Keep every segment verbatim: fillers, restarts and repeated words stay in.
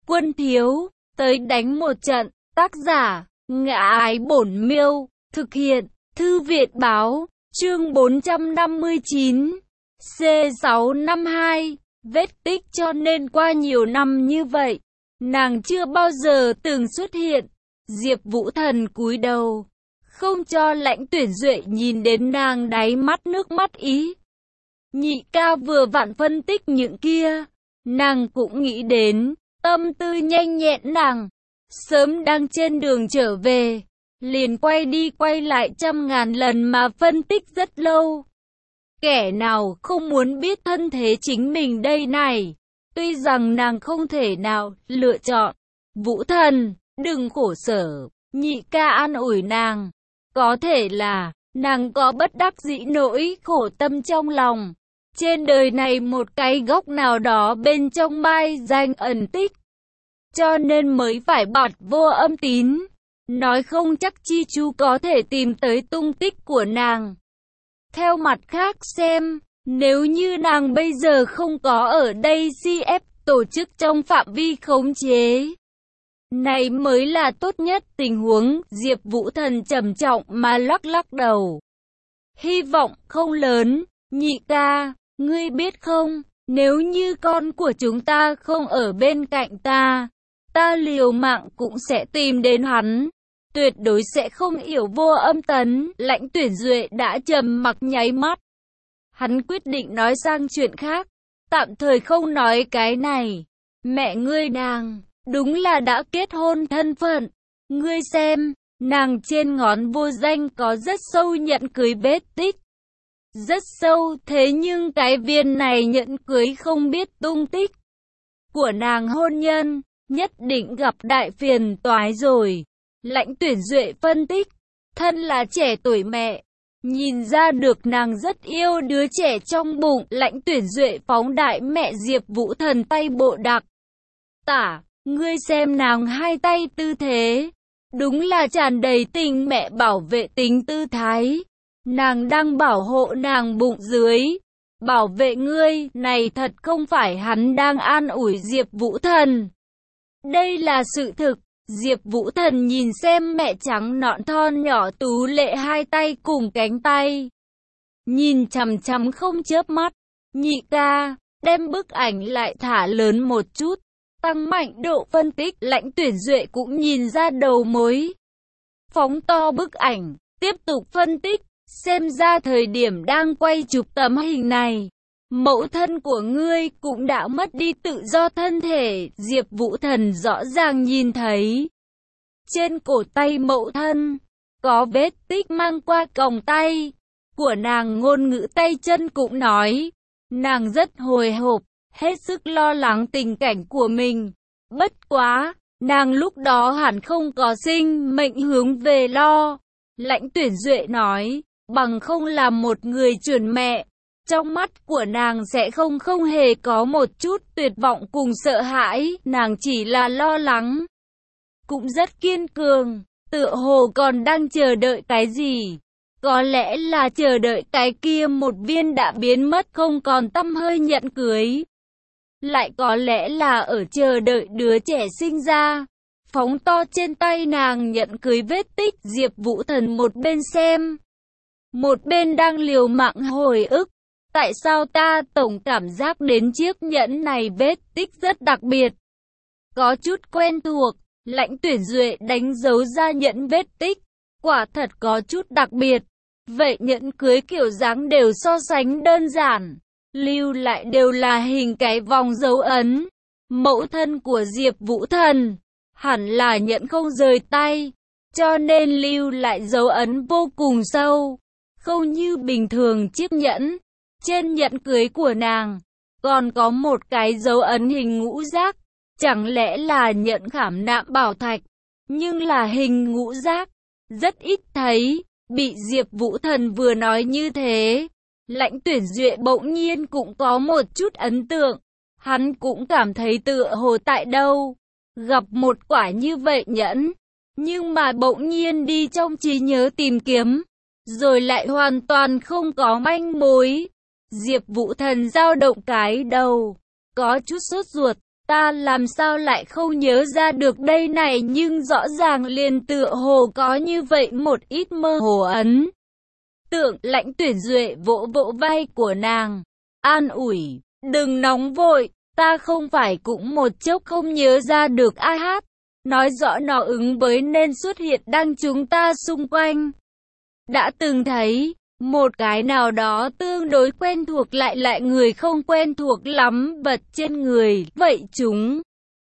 Quân thiếu, tới đánh một trận. Tác giả, Ngã Ái Bổn Miêu. Thực hiện, Thư viện báo. Chương bốn trăm năm mươi chín. C sáu năm hai. Vết tích. Cho nên qua nhiều năm như vậy, nàng chưa bao giờ từng xuất hiện. Diệp Vũ Thần cúi đầu, không cho Lãnh Tuyển Duệ nhìn đến nàng đáy mắt nước mắt ý. Nhị ca vừa vặn phân tích những kia, nàng cũng nghĩ đến, tâm tư nhanh nhẹn nàng. Sớm đang trên đường trở về, liền quay đi quay lại trăm ngàn lần mà phân tích rất lâu. Kẻ nào không muốn biết thân thế chính mình đây này? Tuy rằng nàng không thể nào lựa chọn. Vũ Thần, đừng khổ sở, nhị ca an ủi nàng. Có thể là, nàng có bất đắc dĩ nỗi khổ tâm trong lòng. Trên đời này một cái góc nào đó bên trong mai danh ẩn tích. Cho nên mới phải bạt vô âm tín. Nói không chắc Chi Chu có thể tìm tới tung tích của nàng. Theo mặt khác xem, nếu như nàng bây giờ không có ở đây xê ép tổ chức trong phạm vi khống chế, này mới là tốt nhất tình huống. Diệp Vũ Thần trầm trọng mà lắc lắc đầu. Hy vọng không lớn, nhị ca, ngươi biết không, nếu như con của chúng ta không ở bên cạnh ta, ta liều mạng cũng sẽ tìm đến hắn. Tuyệt đối sẽ không yểu vô âm tấn. Lãnh Tuyển Duệ đã trầm mặc nháy mắt. Hắn quyết định nói sang chuyện khác. Tạm thời không nói cái này. Mẹ ngươi nàng, đúng là đã kết hôn thân phận. Ngươi xem, nàng trên ngón vô danh có rất sâu nhẫn cưới vết tích. Rất sâu, thế nhưng cái viên này nhẫn cưới không biết tung tích của nàng hôn nhân, nhất định gặp đại phiền toái rồi. Lãnh Tuyển Duệ phân tích, thân là trẻ tuổi mẹ, nhìn ra được nàng rất yêu đứa trẻ trong bụng. Lãnh Tuyển Duệ phóng đại mẹ Diệp Vũ Thần tay bộ đặc tả, ngươi xem nàng hai tay tư thế, đúng là tràn đầy tình mẹ bảo vệ tính tư thái. Nàng đang bảo hộ nàng bụng dưới, bảo vệ ngươi. Này thật không phải hắn đang an ủi Diệp Vũ Thần. Đây là sự thực. Diệp Vũ Thần nhìn xem mẹ trắng nõn thon nhỏ tú lệ hai tay cùng cánh tay, nhìn chằm chằm không chớp mắt. Nhị ca, đem bức ảnh lại thả lớn một chút, tăng mạnh độ phân tích. Lãnh Tuyển Duệ cũng nhìn ra đầu mối, phóng to bức ảnh, tiếp tục phân tích. Xem ra thời điểm đang quay chụp tấm hình này, mẫu thân của ngươi cũng đã mất đi tự do thân thể. Diệp Vũ Thần rõ ràng nhìn thấy, trên cổ tay mẫu thân, có vết tích mang qua còng tay của nàng. Ngôn ngữ tay chân cũng nói, nàng rất hồi hộp, hết sức lo lắng tình cảnh của mình. Bất quá, nàng lúc đó hẳn không có sinh mệnh hướng về lo. Lãnh Tuyển Duệ nói, bằng không làm một người chuẩn mẹ, trong mắt của nàng sẽ không không hề có một chút tuyệt vọng cùng sợ hãi. Nàng chỉ là lo lắng, cũng rất kiên cường, tựa hồ còn đang chờ đợi cái gì. Có lẽ là chờ đợi cái kia một viên đã biến mất không còn tăm hơi nhẫn cưới. Lại có lẽ là ở chờ đợi đứa trẻ sinh ra. Phóng to trên tay nàng nhẫn cưới vết tích. Diệp Vũ Thần một bên xem, một bên đang liều mạng hồi ức. Tại sao ta tổng cảm giác đến chiếc nhẫn này vết tích rất đặc biệt, có chút quen thuộc. Lãnh Tuyển Duệ đánh dấu ra nhẫn vết tích, quả thật có chút đặc biệt. Vậy nhẫn cưới kiểu dáng đều so sánh đơn giản, lưu lại đều là hình cái vòng dấu ấn. Mẫu thân của Diệp Vũ Thần hẳn là nhẫn không rời tay, cho nên lưu lại dấu ấn vô cùng sâu, không như bình thường chiếc nhẫn. Trên nhẫn cưới của nàng còn có một cái dấu ấn hình ngũ giác, chẳng lẽ là nhẫn khảm nạm bảo thạch, nhưng là hình ngũ giác, rất ít thấy. Bị Diệp Vũ Thần vừa nói như thế, Lãnh Tuyển Duệ bỗng nhiên cũng có một chút ấn tượng. Hắn cũng cảm thấy tựa hồ tại đâu gặp một quả như vậy nhẫn, nhưng mà bỗng nhiên đi trong trí nhớ tìm kiếm, rồi lại hoàn toàn không có manh mối. Diệp Vũ Thần dao động cái đầu, có chút sốt ruột, Ta làm sao lại không nhớ ra được đây này, nhưng rõ ràng liền tựa hồ có như vậy một ít mơ hồ ấn tượng. Lãnh Tuyển Duệ vỗ vỗ vai của nàng, an ủi, đừng nóng vội, ta không phải cũng một chốc không nhớ ra được ai hát, nói rõ nó ứng với nên xuất hiện đang chúng ta xung quanh. Đã từng thấy một cái nào đó tương đối quen thuộc lại lại người không quen thuộc lắm vật trên người, vậy chúng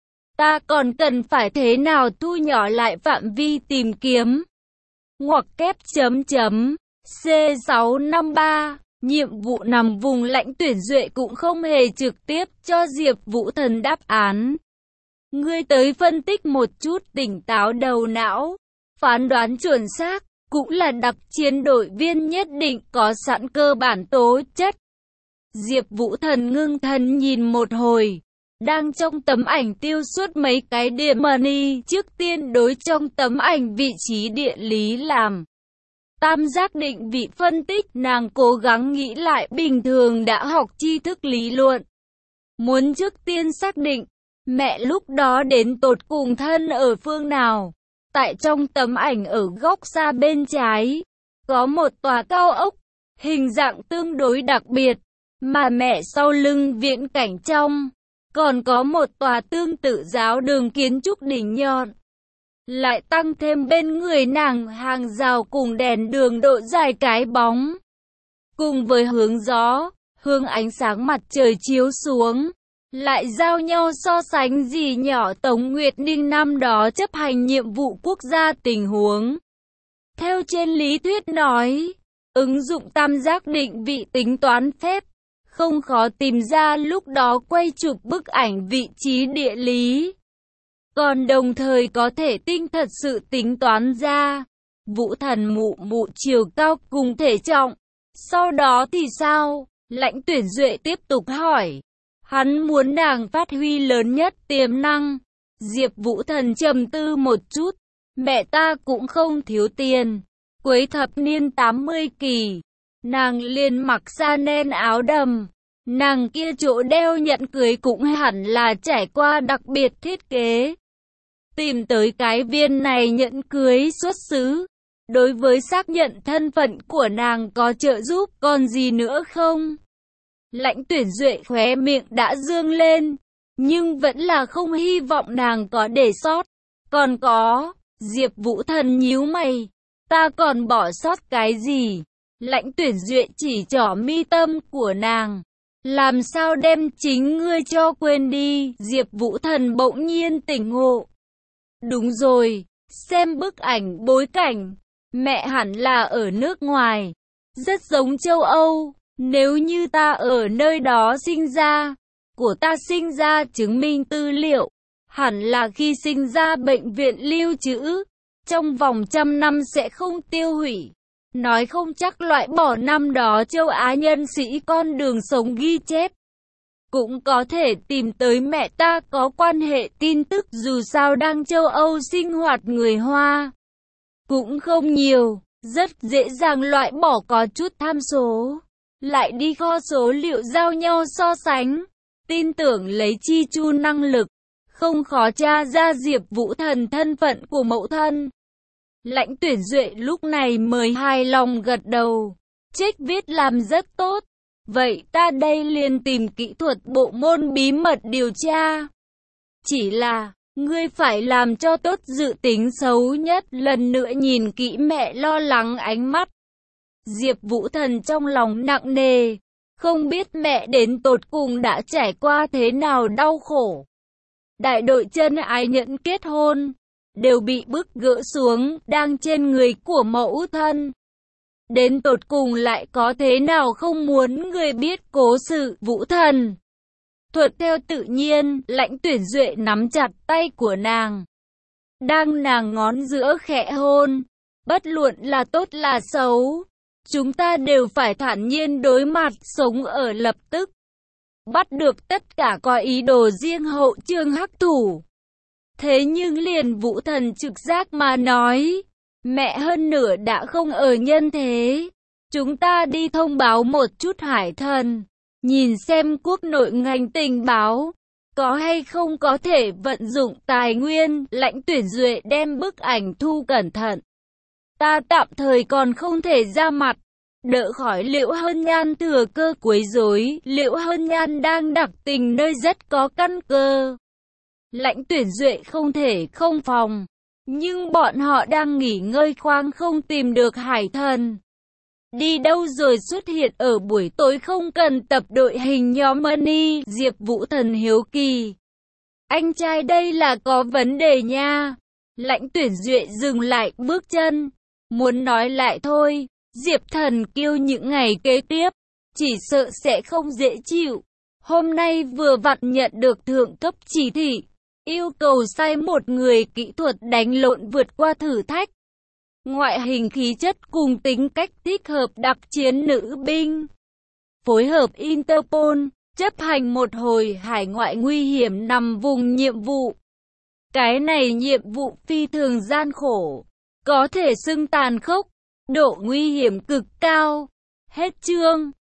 ta còn cần phải thế nào thu nhỏ lại phạm vi tìm kiếm? Ngoặc kép chấm chấm C sáu năm ba. Nhiệm vụ nằm vùng. Lãnh Tuyển Duệ cũng không hề trực tiếp cho Diệp Vũ Thần đáp án. Ngươi tới phân tích một chút, tỉnh táo đầu não, phán đoán chuẩn xác, cũng là đặc chiến đội viên nhất định có sẵn cơ bản tố chất. Diệp Vũ Thần ngưng thần nhìn một hồi, đang trong tấm ảnh tiêu suốt mấy cái điểm money, trước tiên đối trong tấm ảnh vị trí địa lý làm tam giác định vị phân tích, nàng cố gắng nghĩ lại bình thường đã học tri thức lý luận. Muốn trước tiên xác định, mẹ lúc đó đến tột cùng thân ở phương nào. Tại trong tấm ảnh ở góc xa bên trái, có một tòa cao ốc, hình dạng tương đối đặc biệt, mà mẹ sau lưng viễn cảnh trong, còn có một tòa tương tự giáo đường kiến trúc đỉnh nhọn. Lại tăng thêm bên người nàng hàng rào cùng đèn đường độ dài cái bóng. Cùng với hướng gió, hướng ánh sáng mặt trời chiếu xuống, lại giao nhau so sánh gì nhỏ. Tống Nguyệt Ninh năm đó chấp hành nhiệm vụ quốc gia tình huống. Theo trên lý thuyết nói, ứng dụng tam giác định vị tính toán phép, không khó tìm ra lúc đó quay chụp bức ảnh vị trí địa lý. Còn đồng thời có thể tinh thật sự tính toán ra Vũ Thần mụ mụ chiều cao cùng thể trọng. Sau đó thì sao? Lãnh Tuyển Duệ tiếp tục hỏi. Hắn muốn nàng phát huy lớn nhất tiềm năng. Diệp Vũ Thần trầm tư một chút. Mẹ ta cũng không thiếu tiền. Cuối thập niên tám mươi kỳ, nàng liền mặc Chanel áo đầm. Nàng kia chỗ đeo nhẫn cưới cũng hẳn là trải qua đặc biệt thiết kế. Tìm tới cái viên này nhẫn cưới xuất xứ, đối với xác nhận thân phận của nàng có trợ giúp còn gì nữa không? Lãnh Tuyển Duệ khóe miệng đã dương lên, nhưng vẫn là không hy vọng nàng có để sót. Còn có, Diệp Vũ Thần nhíu mày, ta còn bỏ sót cái gì? Lãnh Tuyển Duệ chỉ trỏ mi tâm của nàng. Làm sao đem chính ngươi cho quên đi? Diệp Vũ Thần bỗng nhiên tỉnh ngộ. Đúng rồi, xem bức ảnh bối cảnh, mẹ hẳn là ở nước ngoài, rất giống châu Âu. Nếu như ta ở nơi đó sinh ra, của ta sinh ra chứng minh tư liệu, hẳn là khi sinh ra bệnh viện lưu trữ, trong vòng trăm năm sẽ không tiêu hủy. Nói không chắc loại bỏ năm đó châu Á nhân sĩ con đường sống ghi chép. Cũng có thể tìm tới mẹ ta có quan hệ tin tức, dù sao đang châu Âu sinh hoạt người Hoa cũng không nhiều, rất dễ dàng loại bỏ. Có chút tham số, lại đi kho số liệu giao nhau so sánh, tin tưởng lấy chi chu năng lực, không khó tra ra Diệp Vũ Thần thân phận của mẫu thân. Lãnh Tuyển Duệ lúc này mới hài lòng gật đầu, trích viết làm rất tốt. Vậy ta đây liền tìm kỹ thuật bộ môn bí mật điều tra. Chỉ là, ngươi phải làm cho tốt dự tính xấu nhất. Lần nữa nhìn kỹ mẹ lo lắng ánh mắt. Diệp Vũ Thần trong lòng nặng nề, không biết mẹ đến tột cùng đã trải qua thế nào đau khổ. Đại đội chân ái nhẫn kết hôn, đều bị bức gỡ xuống, đang trên người của mẫu thân. Đến tột cùng lại có thế nào không muốn người biết cố sự. Vũ Thần thuận theo tự nhiên. Lãnh Tuyển Duệ nắm chặt tay của nàng, đang nàng ngón giữa khẽ hôn. Bất luận là tốt là xấu, chúng ta đều phải thản nhiên đối mặt, sống ở lập tức. Bắt được tất cả có ý đồ riêng hậu chương hắc thủ. Thế nhưng liền Vũ Thần trực giác mà nói, mẹ hơn nửa đã không ở nhân thế. Chúng ta đi thông báo một chút Hải Thần, nhìn xem quốc nội ngành tình báo có hay không có thể vận dụng tài nguyên, Lãnh Tuyển Duệ đem bức ảnh thu cẩn thận. Ta tạm thời còn không thể ra mặt, đỡ khỏi Liễu Hân Nhan thừa cơ quấy rối. Liễu Hân Nhan đang đặc tình nơi rất có căn cơ. Lãnh Tuyển Duệ không thể không phòng, nhưng bọn họ đang nghỉ ngơi khoang không tìm được Hải Thần. Đi đâu rồi xuất hiện ở buổi tối không cần tập đội hình nhóm Money. Diệp Vũ Thần hiếu kỳ. Anh trai đây là có vấn đề nha. Lãnh Tuyển Duệ dừng lại bước chân, muốn nói lại thôi. Diệp Thần Kiêu những ngày kế tiếp, chỉ sợ sẽ không dễ chịu. Hôm nay vừa vặn nhận được thượng cấp chỉ thị, yêu cầu sai một người kỹ thuật đánh lộn vượt qua thử thách. Ngoại hình khí chất cùng tính cách thích hợp đặc chiến nữ binh. Phối hợp Interpol, chấp hành một hồi hải ngoại nguy hiểm nằm vùng nhiệm vụ. Cái này nhiệm vụ phi thường gian khổ, có thể xưng tàn khốc, độ nguy hiểm cực cao. Hết chương.